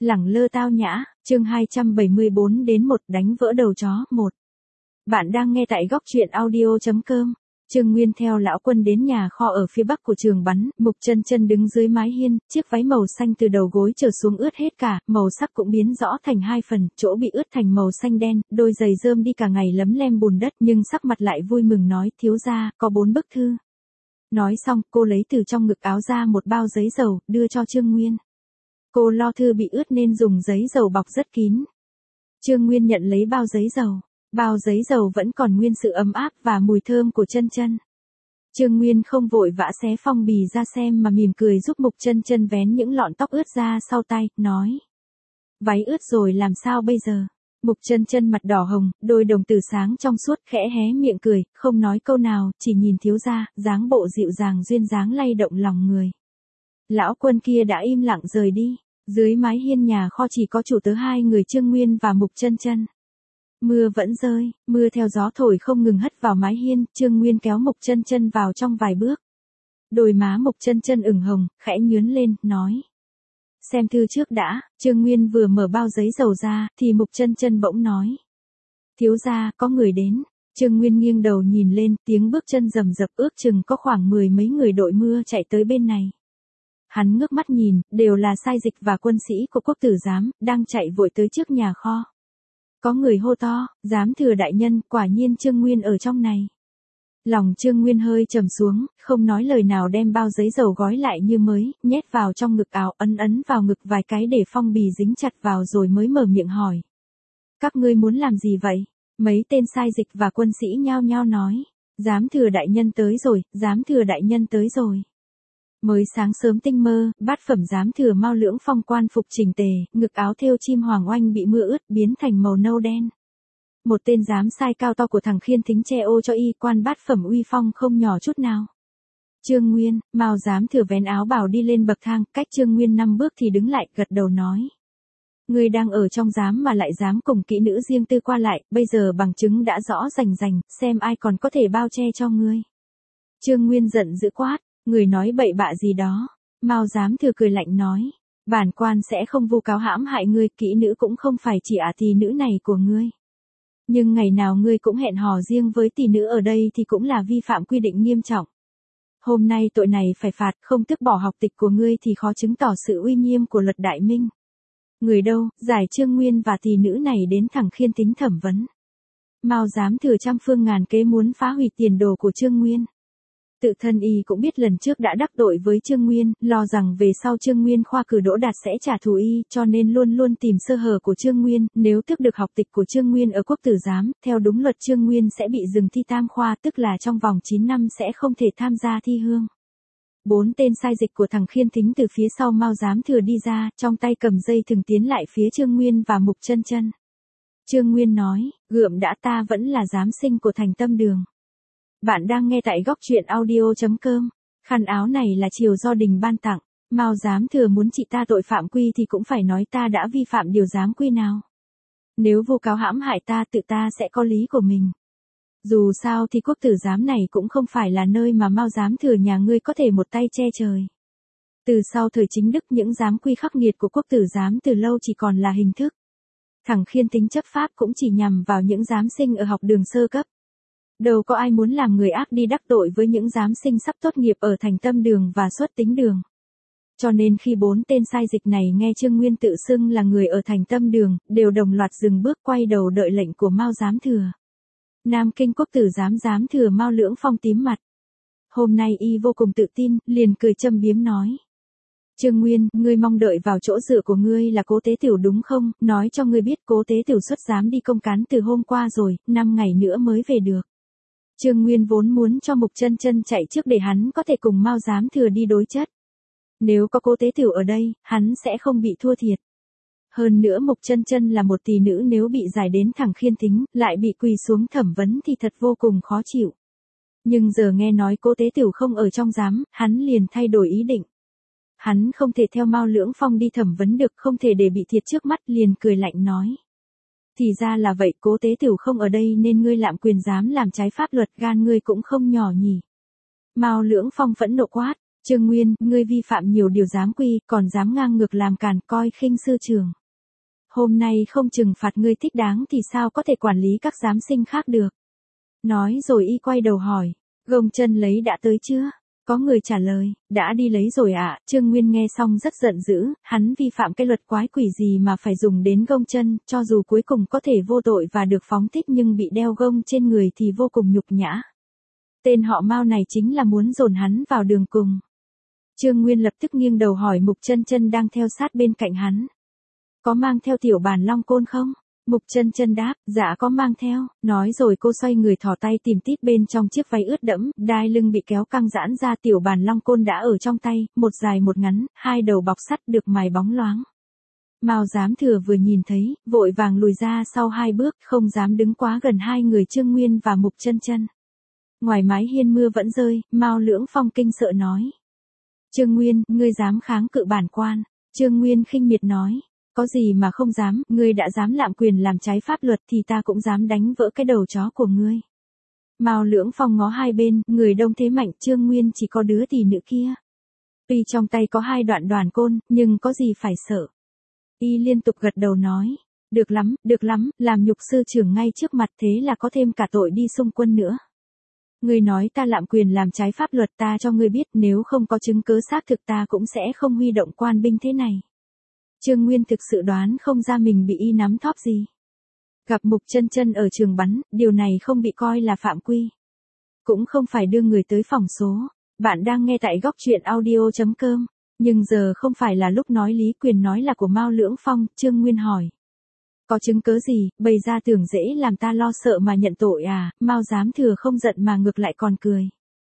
Lẳng lơ tao nhã, chương 274 đến 1 đánh vỡ đầu chó 1. Bạn đang nghe tại góc truyện audio.com. Trương Nguyên theo lão quân đến nhà kho ở phía bắc của trường bắn, Mục Chân Chân đứng dưới mái hiên, chiếc váy màu xanh từ đầu gối trở xuống ướt hết cả, màu sắc cũng biến rõ thành hai phần, chỗ bị ướt thành màu xanh đen, đôi giày rơm đi cả ngày lấm lem bùn đất, nhưng sắc mặt lại vui mừng nói, thiếu gia, có 4 bức thư. Nói xong, cô lấy từ trong ngực áo ra một bao giấy dầu, đưa cho Trương Nguyên. Cô lo thư bị ướt nên dùng giấy dầu bọc rất kín. Trương Nguyên nhận lấy bao giấy dầu. Bao giấy dầu vẫn còn nguyên sự ấm áp và mùi thơm của Chân Chân. Trương Nguyên không vội vã xé phong bì ra xem mà mỉm cười giúp Mục Chân Chân vén những lọn tóc ướt ra sau tay, nói. Váy ướt rồi làm sao bây giờ? Mục Chân Chân mặt đỏ hồng, đôi đồng tử sáng trong suốt khẽ hé miệng cười, không nói câu nào, chỉ nhìn thiếu gia, dáng bộ dịu dàng duyên dáng lay động lòng người. Lão quân kia đã im lặng rời đi, dưới mái hiên nhà kho chỉ có chủ tớ hai người Trương Nguyên và Mục Chân Chân. Mưa vẫn rơi, mưa theo gió thổi không ngừng hất vào mái hiên, Trương Nguyên kéo Mục Chân Chân vào trong vài bước. Đôi má Mục Chân Chân ửng hồng, khẽ nhướn lên, nói. Xem thư trước đã, Trương Nguyên vừa mở bao giấy dầu ra, thì Mục Chân Chân bỗng nói. Thiếu gia, có người đến. Trương Nguyên nghiêng đầu nhìn lên, tiếng bước chân rầm rập ước chừng có khoảng 10 mấy người đội mưa chạy tới bên này. Hắn ngước mắt nhìn, đều là sai dịch và quân sĩ của quốc tử giám, đang chạy vội tới trước nhà kho. Có người hô to, giám thừa đại nhân, quả nhiên Trương Nguyên ở trong này. Lòng Trương Nguyên hơi trầm xuống, không nói lời nào đem bao giấy dầu gói lại như mới, nhét vào trong ngực áo, ấn vào ngực vài cái để phong bì dính chặt vào rồi mới mở miệng hỏi. Các ngươi muốn làm gì vậy? Mấy tên sai dịch và quân sĩ nhao nhao nói. Giám thừa đại nhân tới rồi, giám thừa đại nhân tới rồi. Mới sáng sớm tinh mơ, bát phẩm giám thừa Mao Lưỡng Phong quan phục chỉnh tề, ngực áo thêu chim hoàng oanh bị mưa ướt biến thành màu nâu đen. Một tên giám sai cao to của thằng Khiên Thính che ô cho y quan bát phẩm uy phong không nhỏ chút nào. Trương Nguyên, Mao giám thừa vén áo bào đi lên bậc thang, cách Trương Nguyên 5 bước thì đứng lại, gật đầu nói. Ngươi đang ở trong giám mà lại dám cùng kỹ nữ riêng tư qua lại, bây giờ bằng chứng đã rõ rành rành, xem ai còn có thể bao che cho ngươi. Trương Nguyên giận dữ quát. Người nói bậy bạ gì đó. Mao giám thừa cười lạnh nói. Bản quan sẽ không vu cáo hãm hại ngươi, kỹ nữ cũng không phải chỉ tỷ nữ này của ngươi. Nhưng ngày nào ngươi cũng hẹn hò riêng với tỷ nữ ở đây thì cũng là vi phạm quy định nghiêm trọng. Hôm nay tội này phải phạt, không tước bỏ học tịch của ngươi thì khó chứng tỏ sự uy nghiêm của luật đại minh. Người đâu, giải Trương Nguyên và tỷ nữ này đến thẳng Khiên Thính thẩm vấn. Mao giám thừa trăm phương ngàn kế muốn phá hủy tiền đồ của Trương Nguyên. Tự thân y cũng biết lần trước đã đắc tội với Trương Nguyên, lo rằng về sau Trương Nguyên khoa cử đỗ đạt sẽ trả thù y, cho nên luôn luôn tìm sơ hở của Trương Nguyên, nếu tước được học tịch của Trương Nguyên ở quốc tử giám, theo đúng luật Trương Nguyên sẽ bị dừng thi tam khoa, tức là trong vòng 9 năm sẽ không thể tham gia thi hương. 4 tên sai dịch của thằng Khiên Thính từ phía sau Mao giám thừa đi ra, trong tay cầm dây thừng tiến lại phía Trương Nguyên và Mục Chân Chân. Trương Nguyên nói, gượm đã, ta vẫn là giám sinh của thành Tâm Đường. Bạn đang nghe tại góc truyện audio.com. Khăn áo này là triều do đình ban tặng. Mao giám thừa muốn trị ta tội phạm quy thì cũng phải nói ta đã vi phạm điều giám quy nào. Nếu vu cáo hãm hại ta, tự ta sẽ có lý của mình. Dù sao thì quốc tử giám này cũng không phải là nơi mà Mao giám thừa nhà ngươi có thể một tay che trời. Từ sau thời Chính Đức, những giám quy khắc nghiệt của quốc tử giám từ lâu chỉ còn là hình thức. Thằng Khiên Tính chấp pháp cũng chỉ nhằm vào những giám sinh ở học đường sơ cấp. Đâu có ai muốn làm người ác đi đắc tội với những giám sinh sắp tốt nghiệp ở thành Tâm Đường và Xuất Tính Đường. Cho nên khi 4 tên sai dịch này nghe Trương Nguyên tự xưng là người ở thành Tâm Đường, đều đồng loạt dừng bước quay đầu đợi lệnh của Mao giám thừa. Nam Kinh quốc tử giám thừa Mao Lưỡng Phong tím mặt. Hôm nay y vô cùng tự tin, liền cười châm biếm nói. Trương Nguyên, ngươi mong đợi vào chỗ dựa của ngươi là Cố Tế Tiểu đúng không? Nói cho ngươi biết Cố Tế Tiểu xuất giám đi công cán từ hôm qua rồi, 5 ngày nữa mới về được. Trương Nguyên vốn muốn cho Mục Chân Chân chạy trước để hắn có thể cùng Mao giám thừa đi đối chất. Nếu có Cố Tế Tiểu ở đây, hắn sẽ không bị thua thiệt. Hơn nữa Mục Chân Chân là một tỷ nữ, nếu bị giải đến thẳng Khiên Thính, lại bị quỳ xuống thẩm vấn thì thật vô cùng khó chịu. Nhưng giờ nghe nói Cố Tế Tiểu không ở trong giám, hắn liền thay đổi ý định. Hắn không thể theo Mao Lưỡng Phong đi thẩm vấn được, không thể để bị thiệt trước mắt, liền cười lạnh nói. Thì ra là vậy, Cố Tế Tiểu không ở đây nên ngươi lạm quyền dám làm trái pháp luật, gan ngươi cũng không nhỏ nhỉ. Mao Lưỡng Phong phẫn nộ quát, Trương Nguyên, ngươi vi phạm nhiều điều giám quy, còn dám ngang ngược làm càn, coi khinh sư trưởng. Hôm nay không trừng phạt ngươi thích đáng thì sao có thể quản lý các giám sinh khác được. Nói rồi y quay đầu hỏi, gông chân lấy đã tới chưa? Có người trả lời, đã đi lấy rồi ạ. Trương Nguyên nghe xong rất giận dữ, hắn vi phạm cái luật quái quỷ gì mà phải dùng đến gông chân, cho dù cuối cùng có thể vô tội và được phóng thích nhưng bị đeo gông trên người thì vô cùng nhục nhã. Tên họ Mao này chính là muốn dồn hắn vào đường cùng. Trương Nguyên lập tức nghiêng đầu hỏi Mục Chân Chân đang theo sát bên cạnh hắn. Có mang theo tiểu bàn long côn không? Mục Chân Chân đáp, dạ có mang theo, nói rồi cô xoay người thò tay tìm tít bên trong chiếc váy ướt đẫm, đai lưng bị kéo căng giãn ra, tiểu bàn long côn đã ở trong tay, một dài một ngắn, hai đầu bọc sắt được mài bóng loáng. Mao Giám Thừa vừa nhìn thấy, vội vàng lùi ra sau hai bước, không dám đứng quá gần hai người Trương Nguyên và Mục Chân Chân. Ngoài mái hiên mưa vẫn rơi, Mao Lưỡng Phong kinh sợ nói. Trương Nguyên, ngươi dám kháng cự bản quan. Trương Nguyên khinh miệt nói. Có gì mà không dám, ngươi đã dám lạm quyền làm trái pháp luật thì ta cũng dám đánh vỡ cái đầu chó của ngươi. Mao Lưỡng Phong ngó hai bên, người đông thế mạnh, Trương Nguyên chỉ có đứa tỷ nữ kia. Tuy trong tay có hai đoạn côn, nhưng có gì phải sợ. Y liên tục gật đầu nói. Được lắm, làm nhục sư trưởng ngay trước mặt thế là có thêm cả tội đi xung quân nữa. Ngươi nói ta lạm quyền làm trái pháp luật, ta cho ngươi biết nếu không có chứng cứ xác thực ta cũng sẽ không huy động quan binh thế này. Trương Nguyên thực sự đoán không ra mình bị y nắm thóp gì. Gặp Mục Chân Chân ở trường bắn, điều này không bị coi là phạm quy. Cũng không phải đưa người tới phòng số. Bạn đang nghe tại góc truyện audio.com. Nhưng giờ không phải là lúc nói lý, quyền nói là của Mao Lưỡng Phong. Trương Nguyên hỏi. Có chứng cứ gì, bày ra tưởng dễ làm ta lo sợ mà nhận tội à? Mao Giám Thừa không giận mà ngược lại còn cười.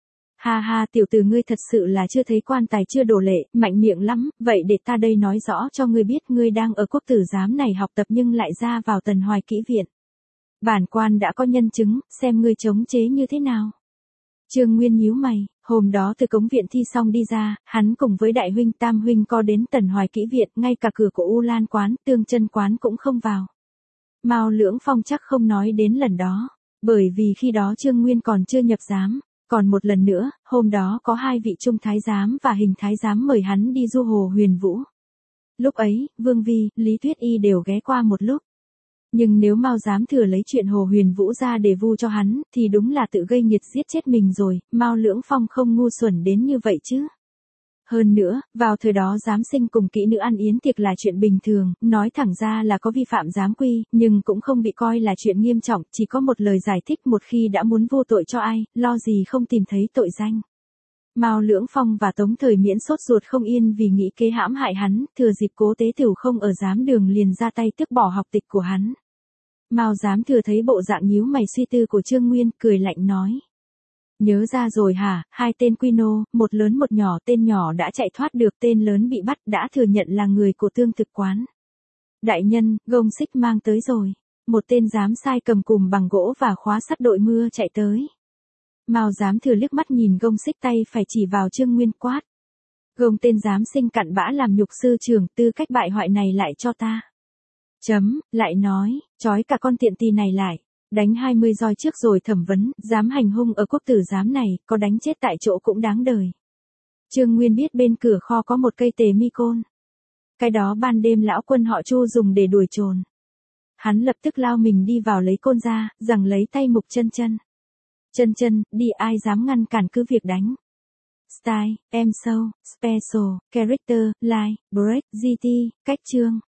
Ha ha, tiểu tử ngươi thật sự là chưa thấy quan tài chưa đổ lệ, mạnh miệng lắm, vậy để ta đây nói rõ cho ngươi biết, ngươi đang ở quốc tử giám này học tập nhưng lại ra vào Tần Hoài Kỹ Viện. Bản quan đã có nhân chứng, xem ngươi chống chế như thế nào. Trương Nguyên nhíu mày, hôm đó từ cống viện thi xong đi ra, hắn cùng với đại huynh tam huynh co đến Tần Hoài Kỹ Viện, ngay cả cửa của U Lan quán, Tương Chân quán cũng không vào. Mao Lưỡng Phong chắc không nói đến lần đó, bởi vì khi đó Trương Nguyên còn chưa nhập giám. Còn một lần nữa, hôm đó có hai vị trung thái giám và hình thái giám mời hắn đi du Hồ Huyền Vũ. Lúc ấy, Vương Vi, Lý Tuyết Y đều ghé qua một lúc. Nhưng nếu Mao Giám Thừa lấy chuyện Hồ Huyền Vũ ra để vu cho hắn, thì đúng là tự gây nghiệt giết chết mình rồi, Mao Lưỡng Phong không ngu xuẩn đến như vậy chứ. Hơn nữa, vào thời đó giám sinh cùng kỹ nữ ăn yến tiệc là chuyện bình thường, nói thẳng ra là có vi phạm giám quy, nhưng cũng không bị coi là chuyện nghiêm trọng, chỉ có một lời giải thích một khi đã muốn vô tội cho ai, lo gì không tìm thấy tội danh. Mao Lưỡng Phong và Tống Thời Miễn sốt ruột không yên vì nghĩ kế hãm hại hắn, thừa dịp Cố Tế Tửu không ở giám đường liền ra tay tước bỏ học tịch của hắn. Mao Giám Thừa thấy bộ dạng nhíu mày suy tư của Trương Nguyên, cười lạnh nói. Nhớ ra rồi hả, hai tên quy nô, một lớn một nhỏ, tên nhỏ đã chạy thoát được, tên lớn bị bắt đã thừa nhận là người của Tương Thực quán. Đại nhân, gông xích mang tới rồi. Một tên giám sai cầm cùm bằng gỗ và khóa sắt đội mưa chạy tới. Mao Giám Thừa liếc mắt nhìn gông xích tay phải chỉ vào Trương Nguyên quát. Gông tên giám sinh cặn bã làm nhục sư trưởng, tư cách bại hoại này lại cho ta. Lại nói, trói cả con tiện tì này lại. Đánh 20 roi trước rồi thẩm vấn, dám hành hung ở quốc tử giám này, có đánh chết tại chỗ cũng đáng đời. Trương Nguyên biết bên cửa kho có một cây tề mi côn. Cái đó ban đêm lão quân họ Chu dùng để đuổi trồn. Hắn lập tức lao mình đi vào lấy côn ra, giằng lấy tay Mục Chân Chân. Chân Chân, đi, ai dám ngăn cản cứ việc đánh. Style, em show, special, character, line, break, GT, cách chương.